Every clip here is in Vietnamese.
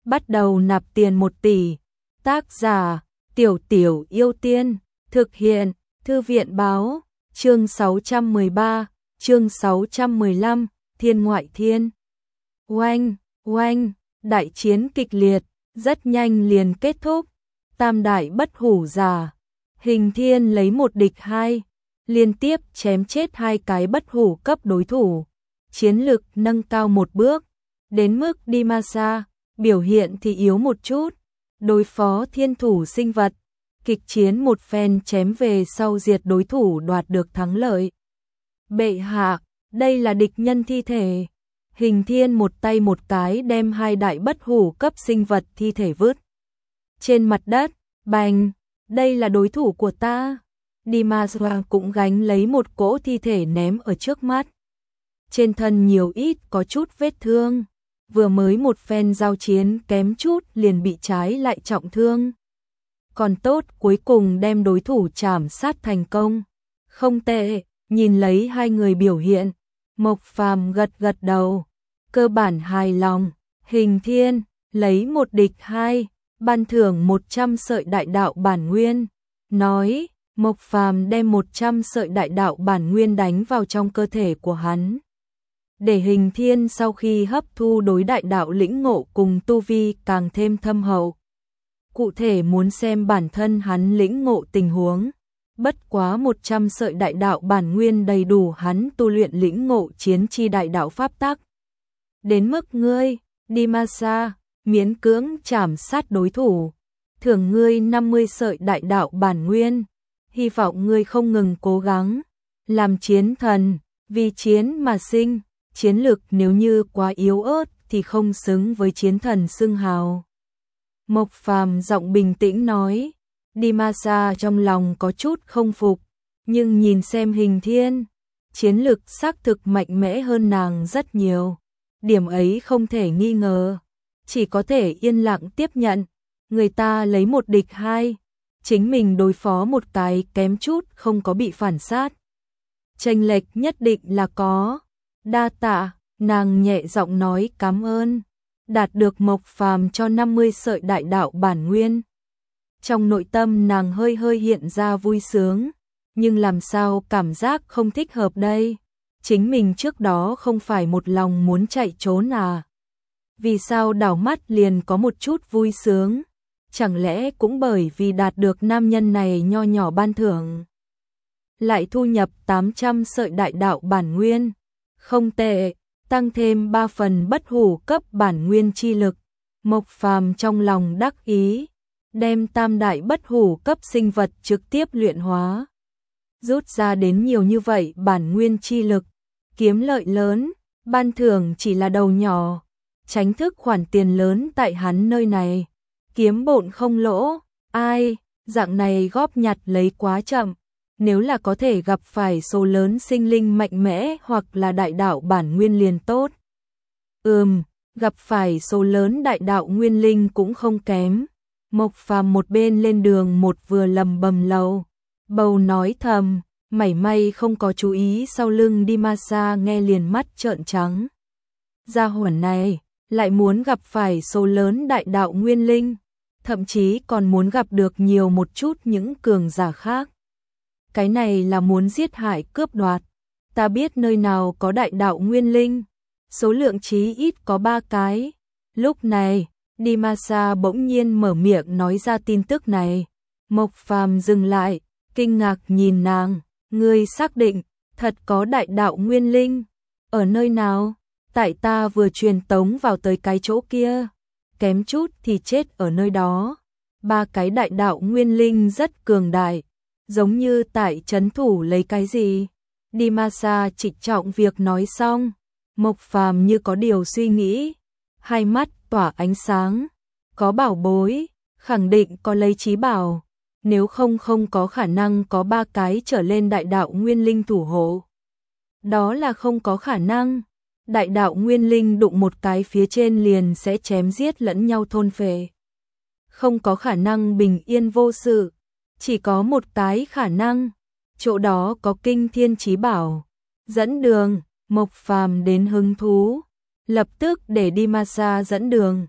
bắt đầu nạp tiền 1 tỷ. Tác giả Tiểu Tiểu Yêu Tiên. Thực hiện Thư viện Báo. Chương 613, chương 615, Thiên Ngoại Thiên. Oanh, oanh, đại chiến kịch liệt, rất nhanh liền kết thúc. Tam đại bất hủ giả, Hình Thiên lấy 1 địch 2, liên tiếp chém chết 2 cái bất hủ cấp đối thủ. Chiến lực nâng cao 1 bước, đến mức Dimasa, biểu hiện thì yếu một chút. Đối phó thiên thủ sinh vật, kịch chiến một phen chém về sau diệt đối thủ đoạt được thắng lợi. Bệ hạ, đây là địch nhân thi thể. Hình Thiên một tay một cái đem 2 đại bất hủ cấp sinh vật thi thể vứt trên mặt đất. Bành, đây là đối thủ của ta. Dimasa cũng gánh lấy 1 cỗ thi thể ném ở trước mắt. Trên thân nhiều ít có chút vết thương, vừa mới một phen giao chiến kém chút liền bị trái lại trọng thương. Còn tốt cuối cùng đem đối thủ chảm sát thành công. Không tệ, nhìn lấy 2 người biểu hiện, Mộc Phàm gật gật đầu, cơ bản hài lòng. Hình Thiên lấy 1 địch 2, ban thưởng 100 sợi đại đạo bản nguyên. Nói, Mộc Phàm đem 100 sợi đại đạo bản nguyên đánh vào trong cơ thể của hắn, để Hình Thiên sau khi hấp thu đối đại đạo lĩnh ngộ cùng tu vi càng thêm thâm hậu. Cụ thể muốn xem bản thân hắn lĩnh ngộ tình huống, bất quá 100 sợi đại đạo bản nguyên đầy đủ hắn tu luyện lĩnh ngộ chiến chi đại đạo pháp tắc. Đến mức ngươi, Dimasa, miễn cưỡng chảm sát đối thủ, thưởng ngươi 50 sợi đại đạo bản nguyên. Hy vọng ngươi không ngừng cố gắng, làm chiến thần, vì chiến mà sinh. Chiến lực nếu như quá yếu ớt thì không xứng với chiến thần xưng hào. Mộc Phàm giọng bình tĩnh nói. Dimasa trong lòng có chút không phục, nhưng nhìn xem Hình Thiên, chiến lực xác thực mạnh mẽ hơn nàng rất nhiều. Điểm ấy không thể nghi ngờ, chỉ có thể yên lặng tiếp nhận. Người ta lấy 1 địch 2, chính mình đối phó 1 cái kém chút không có bị phản sát. Chênh lệch nhất định là có. Đa tạ, nàng nhẹ giọng nói cảm ơn, đạt được Mộc Phàm cho 50 sợi đại đạo bản nguyên. Trong nội tâm nàng hơi hơi hiện ra vui sướng, nhưng làm sao cảm giác không thích hợp đây? Chính mình trước đó không phải một lòng muốn chạy trốn à? Vì sao đảo mắt liền có một chút vui sướng? Chẳng lẽ cũng bởi vì đạt được nam nhân này nho nhỏ ban thưởng? Lại thu nhập 800 sợi đại đạo bản nguyên. Không tệ, tăng thêm 3 phần bất hủ cấp bản nguyên chi lực. Mộc Phàm trong lòng đắc ý, đem tam đại bất hủ cấp sinh vật trực tiếp luyện hóa. Rút ra đến nhiều như vậy bản nguyên chi lực, kiếm lợi lớn, ban thưởng chỉ là đầu nhỏ, tránh thức khoản tiền lớn tại hắn nơi này. Kiếm bộn không lỗ, ai, dạng này góp nhặt lấy quá chậm. Nếu là có thể gặp phải số lớn sinh linh mạnh mẽ hoặc là đại đạo bản nguyên liền tốt. Gặp phải số lớn đại đạo nguyên linh cũng không kém. Mộc Phàm một bên lên đường một vừa lầm bầm lầu bầu nói thầm, mảy may không có chú ý sau lưng Dimasa nghe liền mắt trợn trắng. Gia hỏa này lại muốn gặp phải số lớn đại đạo nguyên linh, thậm chí còn muốn gặp được nhiều một chút những cường giả khác. Cái này là muốn giết hại cướp đoạt. Ta biết nơi nào có đại đạo nguyên linh, số lượng chí ít có 3 cái. Lúc này, Dimasa bỗng nhiên mở miệng nói ra tin tức này. Mộc Phàm dừng lại, kinh ngạc nhìn nàng, ngươi xác định thật có đại đạo nguyên linh? Ở nơi nào? Tại ta vừa truyền tống vào tới cái chỗ kia, kém chút thì chết ở nơi đó. 3 cái đại đạo nguyên linh rất cường đại, giống như tại trấn thủ lấy cái gì. Dimasa trịnh trọng việc nói xong, Mộc Phàm như có điều suy nghĩ, hai mắt tỏa ánh sáng. Có bảo bối, khẳng định có lấy chí bảo, nếu không không có khả năng có 3 cái trở lên đại đạo nguyên linh thủ hộ. Đó là không có khả năng. Đại đạo nguyên linh đụng một cái phía trên liền sẽ chém giết lẫn nhau thôn phệ. Không có khả năng bình yên vô sự, chỉ có một cái khả năng, chỗ đó có kinh thiên chí bảo. Dẫn đường, Mộc Phàm đến hứng thú, lập tức để Dimasa dẫn đường.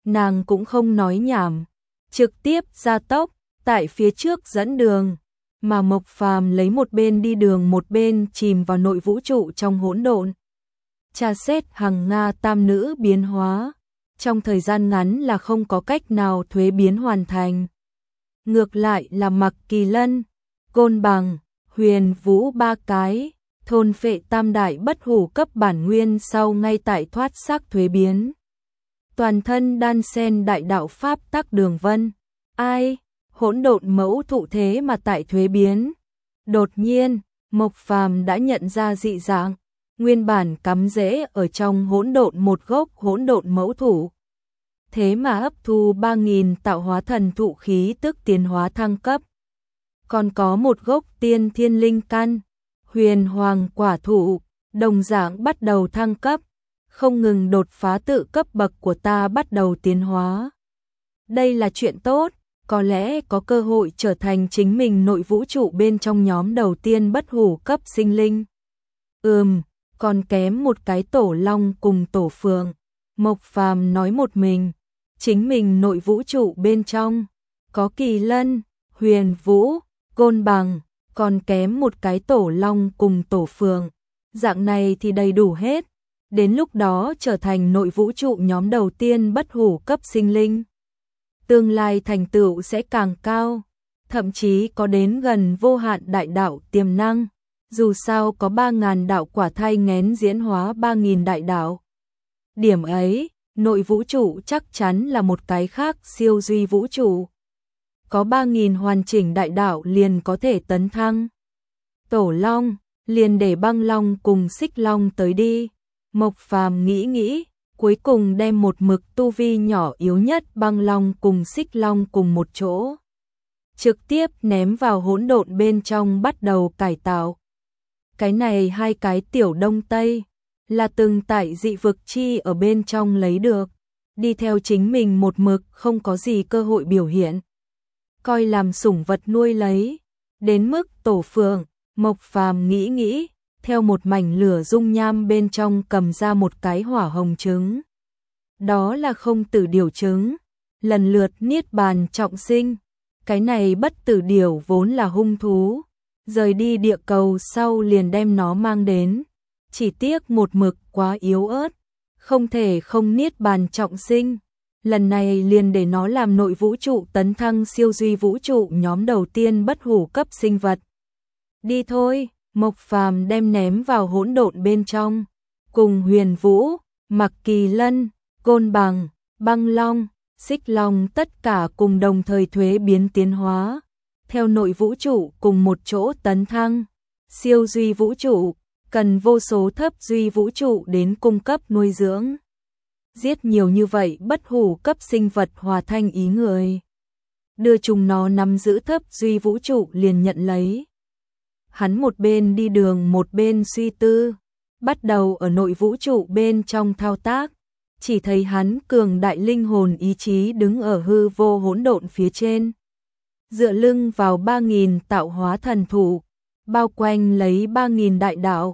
nàng cũng không nói nhảm, trực tiếp ra tốc, tại phía trước dẫn đường, mà Mộc Phàm lấy một bên đi đường một bên chìm vào nội vũ trụ trong hỗn độn. Tra xét hằng Nga tam nữ biến hóa, trong thời gian ngắn là không có cách nào thuế biến hoàn thành. Ngược lại là Mặc Kỳ Lân, Côn Bằng, Huyền Vũ ba cái, thôn phệ tam đại bất hủ cấp bản nguyên sau ngay tại thoát xác thuế biến. Toàn thân đan sen đại đạo pháp tắc đường vân. Ai, hỗn độn mẫu thụ thế mà tại thuế biến. Đột nhiên, Mộc Phàm đã nhận ra dị dạng, nguyên bản cắm rễ ở trong hỗn độn một gốc hỗn độn mẫu thụ. Thế mà hấp thu 3000 tạo hóa thần thụ khí tức tiến hóa thăng cấp. Còn có một gốc tiên thiên linh căn, huyền hoàng quả thụ, đồng dạng bắt đầu thăng cấp, không ngừng đột phá tự cấp bậc của ta bắt đầu tiến hóa. Đây là chuyện tốt, có lẽ có cơ hội trở thành chính mình nội vũ trụ bên trong nhóm đầu tiên bất hủ cấp sinh linh. Còn kém một cái tổ long cùng tổ phượng. Mộc Phàm nói một mình, chính mình nội vũ trụ bên trong có Kỳ Lân, Huyền Vũ, Côn Bằng, còn kém một cái tổ long cùng tổ phượng. Dạng này thì đầy đủ hết, đến lúc đó trở thành nội vũ trụ nhóm đầu tiên bất hủ cấp sinh linh. Tương lai thành tựu sẽ càng cao, thậm chí có đến gần vô hạn đại đạo tiềm năng. Dù sao có 3000 đạo quả thai nghén diễn hóa 3000 đại đạo. Điểm ấy, nội vũ trụ chắc chắn là một cái khác siêu duy vũ trụ. Có 3000 hoàn chỉnh đại đạo liền có thể tấn thăng. Tổ long, liền để băng long cùng xích long tới đi. Mộc Phàm nghĩ, cuối cùng đem một mực tu vi nhỏ yếu nhất băng long cùng xích long cùng một chỗ. Trực tiếp ném vào hỗn độn bên trong bắt đầu cải tạo. Cái này hai cái tiểu đông tây, là từng tại dị vực chi ở bên trong lấy được, đi theo chính mình một mực không có gì cơ hội biểu hiện. Coi làm sủng vật nuôi lấy, đến mức tổ phượng, Mộc Phàm nghĩ, theo một mảnh lửa dung nham bên trong cầm ra một cái hỏa hồng trứng. Đó là không tử điểu trứng, lần lượt niết bàn trọng sinh. Cái này bất tử điểu vốn là hung thú, rời đi địa cầu sau liền đem nó mang đến. Chỉ tiếc một mực quá yếu ớt, không thể không niết bàn trọng sinh. Lần này liền để nó làm nội vũ trụ tấn thăng siêu duy vũ trụ nhóm đầu tiên bất hủ cấp sinh vật. Đi thôi, Mộc Phàm đem ném vào hỗn độn bên trong, cùng Huyền Vũ, Mặc Kỳ Lân, Côn Bằng, Băng Long, Xích Long tất cả cùng đồng thời thuế biến tiến hóa, theo nội vũ trụ cùng một chỗ tấn thăng. Siêu duy vũ trụ, cần vô số thấp duy vũ trụ đến cung cấp nuôi dưỡng. Giết nhiều như vậy bất hủ cấp sinh vật hòa thanh ý người. Đưa chúng nó nắm giữ thấp duy vũ trụ liền nhận lấy. Hắn một bên đi đường một bên suy tư, bắt đầu ở nội vũ trụ bên trong thao tác. Chỉ thấy hắn cường đại linh hồn ý chí đứng ở hư vô hỗn độn phía trên. Dựa lưng vào 3000 tạo hóa thần thụ, bao quanh lấy 3000 đại đạo.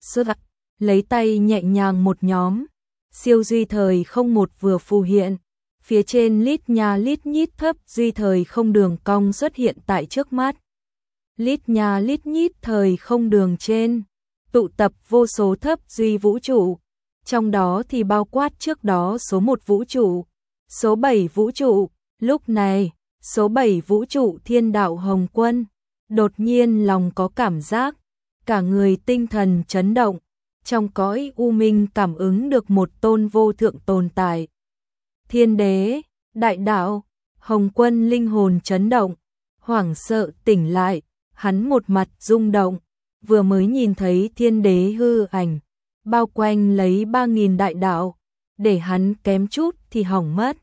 Lấy tay nhẹ nhàng một nhóm. Siêu duy thời không một vừa phù hiện. Phía trên lít nha lít nhít thấp duy thời không đường cong xuất hiện tại trước mắt. Lít nha lít nhít thời không đường trên, tụ tập vô số thấp duy vũ trụ. Trong đó thì bao quát trước đó số 1 vũ trụ, số 7 vũ trụ. Lúc này, số 7 vũ trụ Thiên Đạo Hồng Quân đột nhiên lòng có cảm giác, cả người tinh thần chấn động, trong cõi u minh cảm ứng được một tôn vô thượng tồn tại. Thiên Đế, Đại Đạo, Hồng Quân linh hồn chấn động, hoảng sợ tỉnh lại, hắn một mặt rung động, vừa mới nhìn thấy Thiên Đế hư ảnh, bao quanh lấy 3000 đại đạo, để hắn kém chút thì hỏng mất.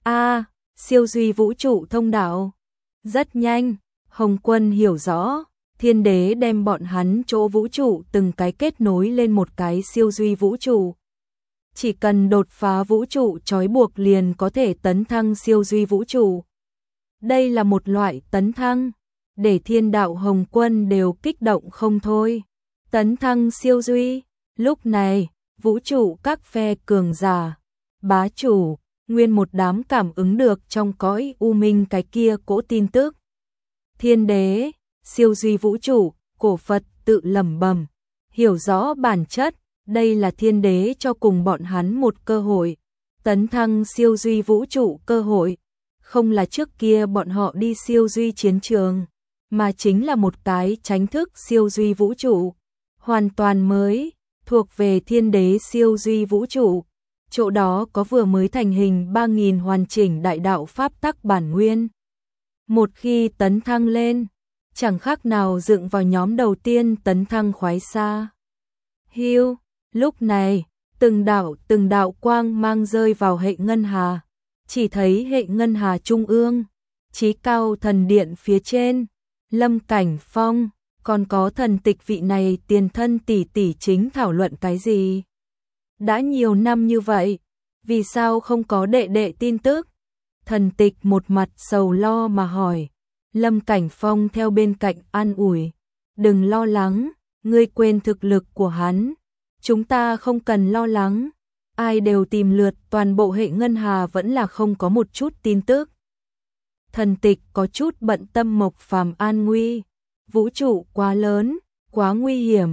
Siêu duy vũ trụ thông đạo. Rất nhanh, Hồng Quân hiểu rõ, Thiên Đế đem bọn hắn chỗ vũ trụ từng cái kết nối lên một cái siêu duy vũ trụ. Chỉ cần đột phá vũ trụ trói buộc liền có thể tấn thăng siêu duy vũ trụ. Đây là một loại tấn thăng, để Thiên Đạo Hồng Quân đều kích động không thôi. Tấn thăng siêu duy, lúc này, vũ trụ các phe cường giả, bá chủ, nguyên một đám cảm ứng được trong cõi u minh cái kia cỗ tin tức. Thiên đế, siêu duy vũ trụ, cổ Phật tự lẩm bẩm, hiểu rõ bản chất, đây là thiên đế cho cùng bọn hắn một cơ hội, tấn thăng siêu duy vũ trụ cơ hội, không là trước kia bọn họ đi siêu duy chiến trường, mà chính là một cái tránh thức siêu duy vũ trụ, hoàn toàn mới, thuộc về thiên đế siêu duy vũ trụ. Chỗ đó có vừa mới thành hình 3000 hoàn chỉnh đại đạo pháp tắc bản nguyên. Một khi tấn thăng lên, chẳng khác nào dựng vào nhóm đầu tiên tấn thăng khoái xa. Hưu, lúc này, từng đạo quang mang rơi vào hệ ngân hà, chỉ thấy hệ ngân hà trung ương, chí cao thần điện phía trên, Lâm Cảnh Phong, còn có thần tịch vị này tiền thân tỷ tỷ chính thảo luận cái gì? Đã nhiều năm như vậy, vì sao không có đệ đệ tin tức? Thần tịch một mặt sầu lo mà hỏi. Lâm Cảnh Phong theo bên cạnh an ủi. Đừng lo lắng, ngươi quên thực lực của hắn. Chúng ta không cần lo lắng. Ai đều tìm lượt toàn bộ hệ ngân hà vẫn là không có một chút tin tức. Thần tịch có chút bận tâm Mộc Phàm an nguy. Vũ trụ quá lớn, quá nguy hiểm.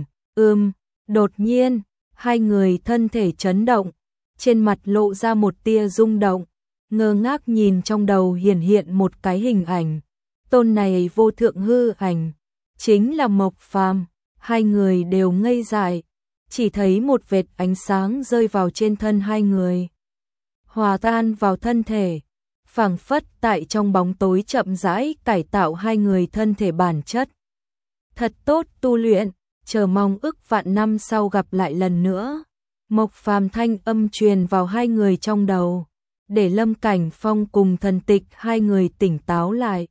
Đột nhiên, hai người thân thể chấn động, trên mặt lộ ra một tia rung động, ngơ ngác nhìn trong đầu hiện một cái hình ảnh. Tôn này vô thượng hư ảnh, chính là Mộc Phàm. Hai người đều ngây dại, chỉ thấy một vệt ánh sáng rơi vào trên thân hai người, hòa tan vào thân thể, phảng phất tại trong bóng tối chậm rãi cải tạo hai người thân thể bản chất. Thật tốt tu luyện, chờ mong ức vạn năm sau gặp lại lần nữa. Mộc Phàm thanh âm truyền vào hai người trong đầu, để Lâm Cảnh Phong cùng thần tịch hai người tỉnh táo lại.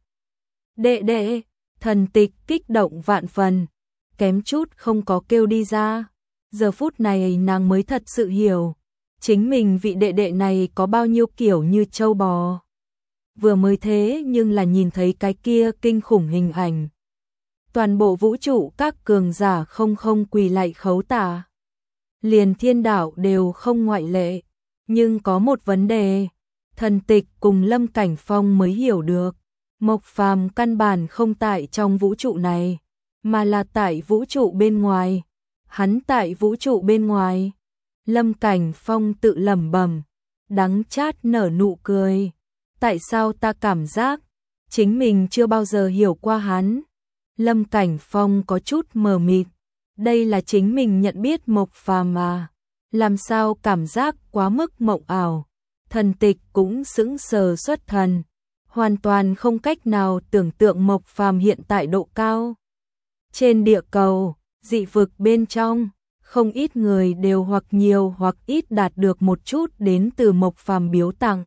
Đệ đệ, thần tịch kích động vạn phần, kém chút không có kêu đi ra. Giờ phút này nàng mới thật sự hiểu, chính mình vị đệ đệ này có bao nhiêu kiểu như trâu bò. Vừa mới thế nhưng là nhìn thấy cái kia kinh khủng hình ảnh. Toàn bộ vũ trụ các cường giả không quỳ lạy khấu tả. Liền thiên đạo đều không ngoại lệ. Nhưng có một vấn đề, thần tịch cùng Lâm Cảnh Phong mới hiểu được. Mộc Phàm căn bản không tại trong vũ trụ này, mà là tại vũ trụ bên ngoài. Hắn tại vũ trụ bên ngoài. Lâm Cảnh Phong tự lẩm bẩm, đắng chát nở nụ cười. Tại sao ta cảm giác chính mình chưa bao giờ hiểu qua hắn? Lâm Cảnh Phong có chút mờ mịt. Đây là chính mình nhận biết Mộc Phàm mà, làm sao cảm giác quá mức mộng ảo. Thần tịch cũng sững sờ xuất thần, hoàn toàn không cách nào tưởng tượng Mộc Phàm hiện tại độ cao. Trên địa cầu, dị vực bên trong, không ít người đều hoặc nhiều hoặc ít đạt được một chút đến từ Mộc Phàm biếu tặng.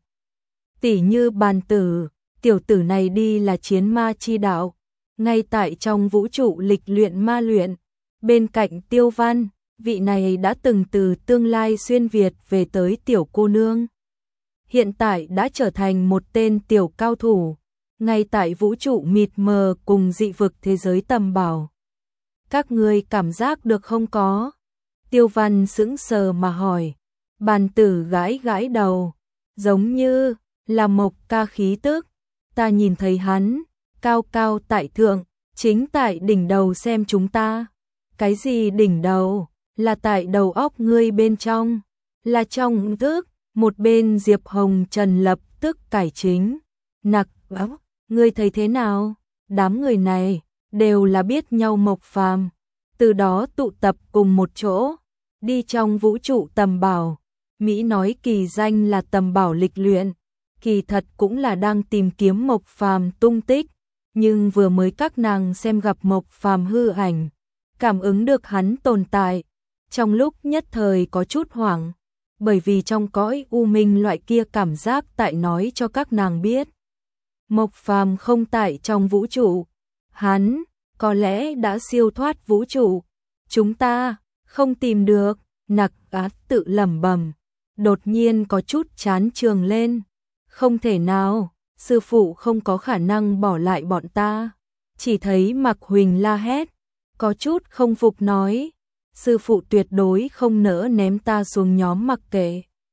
Tỷ như Bàn Tử, tiểu tử này đi là chiến ma chi đạo, ngay tại trong vũ trụ lịch luyện ma luyện. Bên cạnh Tiêu Văn, vị này đã từng từ tương lai xuyên Việt về tới tiểu cô nương. Hiện tại đã trở thành một tên tiểu cao thủ, ngay tại vũ trụ mịt mờ cùng dị vực thế giới tầm bảo. Các ngươi cảm giác được không có? Tiêu Văn sững sờ mà hỏi. Bàn Tử gãi gãi đầu, giống như là Mộc ca khí tức. Ta nhìn thấy hắn, cao cao tại thượng, chính tại đỉnh đầu xem chúng ta. Cái gì đỉnh đầu? Là tại đầu óc ngươi bên trong, là trong thức. Một bên Diệp Hồng Trần lập tức cải chính. Nặc áo, ngươi thấy thế nào? Đám người này đều là biết nhau Mộc Phàm, từ đó tụ tập cùng một chỗ, đi trong vũ trụ tầm bảo. Mỹ nói kỳ danh là tầm bảo lịch luyện, kỳ thật cũng là đang tìm kiếm Mộc Phàm tung tích, nhưng vừa mới các nàng xem gặp Mộc Phàm hư ảnh, cảm ứng được hắn tồn tại, trong lúc nhất thời có chút hoảng, bởi vì trong cõi u minh loại kia cảm giác tại nói cho các nàng biết. Mộc Phàm không tại trong vũ trụ, hắn có lẽ đã siêu thoát vũ trụ, chúng ta không tìm được. Nặc Át tự lẩm bẩm, đột nhiên có chút chán trường lên. Không thể nào, sư phụ không có khả năng bỏ lại bọn ta. Chỉ thấy Mạc Huỳnh la hét, có chút không phục nói, sư phụ tuyệt đối không nỡ ném ta xuống nhóm mặc kệ.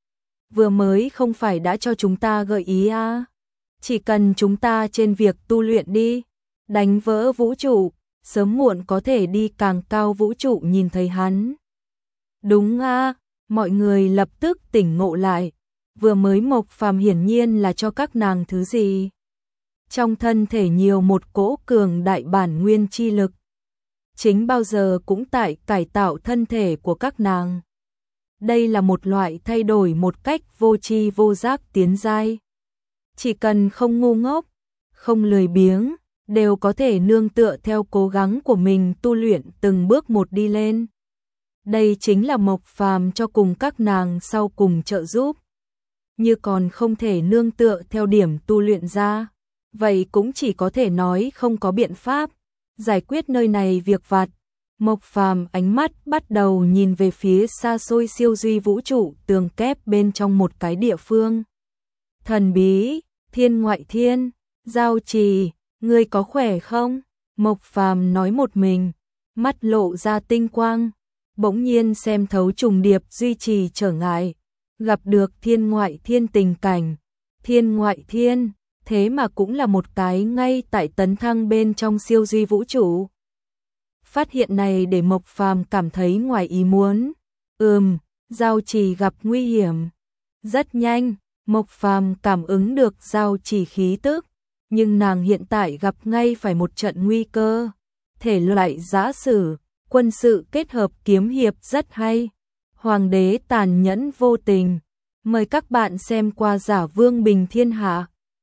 vừa mới không phải đã cho chúng ta gợi ý à? Chỉ cần chúng ta trên việc tu luyện đi, đánh vỡ vũ trụ, sớm muộn có thể đi càng cao vũ trụ nhìn thấy hắn. Đúng à, mọi người lập tức tỉnh ngộ lại, vừa mới Mộc Phàm hiển nhiên là cho các nàng thứ gì? Trong thân thể nhiều một cỗ cường đại bản nguyên chi lực. Chính bao giờ cũng tại cải tạo thân thể của các nàng. Đây là một loại thay đổi một cách vô tri vô giác tiến giai. Chỉ cần không ngu ngốc, không lười biếng, đều có thể nương tựa theo cố gắng của mình tu luyện từng bước một đi lên. Đây chính là Mộc Phàm cho cùng các nàng sau cùng trợ giúp. Như còn không thể nương tựa theo điểm tu luyện ra, vậy cũng chỉ có thể nói không có biện pháp giải quyết nơi này việc vặt. Mộc Phàm ánh mắt bắt đầu nhìn về phía xa xôi siêu duy vũ trụ tường kép bên trong một cái địa phương. Thần bí, Thiên Ngoại Thiên, Giao Trì, ngươi có khỏe không? Mộc Phàm nói một mình, mắt lộ ra tinh quang, bỗng nhiên xem thấu trùng điệp duy trì trở ngại, gặp được Thiên Ngoại Thiên tình cảnh. Thiên Ngoại Thiên, thế mà cũng là một cái ngay tại tấn thăng bên trong siêu duy vũ trụ. Phát hiện này để Mộc Phàm cảm thấy ngoài ý muốn. Giao Trì gặp nguy hiểm. Rất nhanh, Mộc Phàm cảm ứng được Giao Trì khí tức, nhưng nàng hiện tại gặp ngay phải một trận nguy cơ. Thể loại giã sử, quân sự kết hợp kiếm hiệp rất hay. Hoàng đế tàn nhẫn vô tình. Mời các bạn xem qua Giả Vương Bình Thiên Hạ.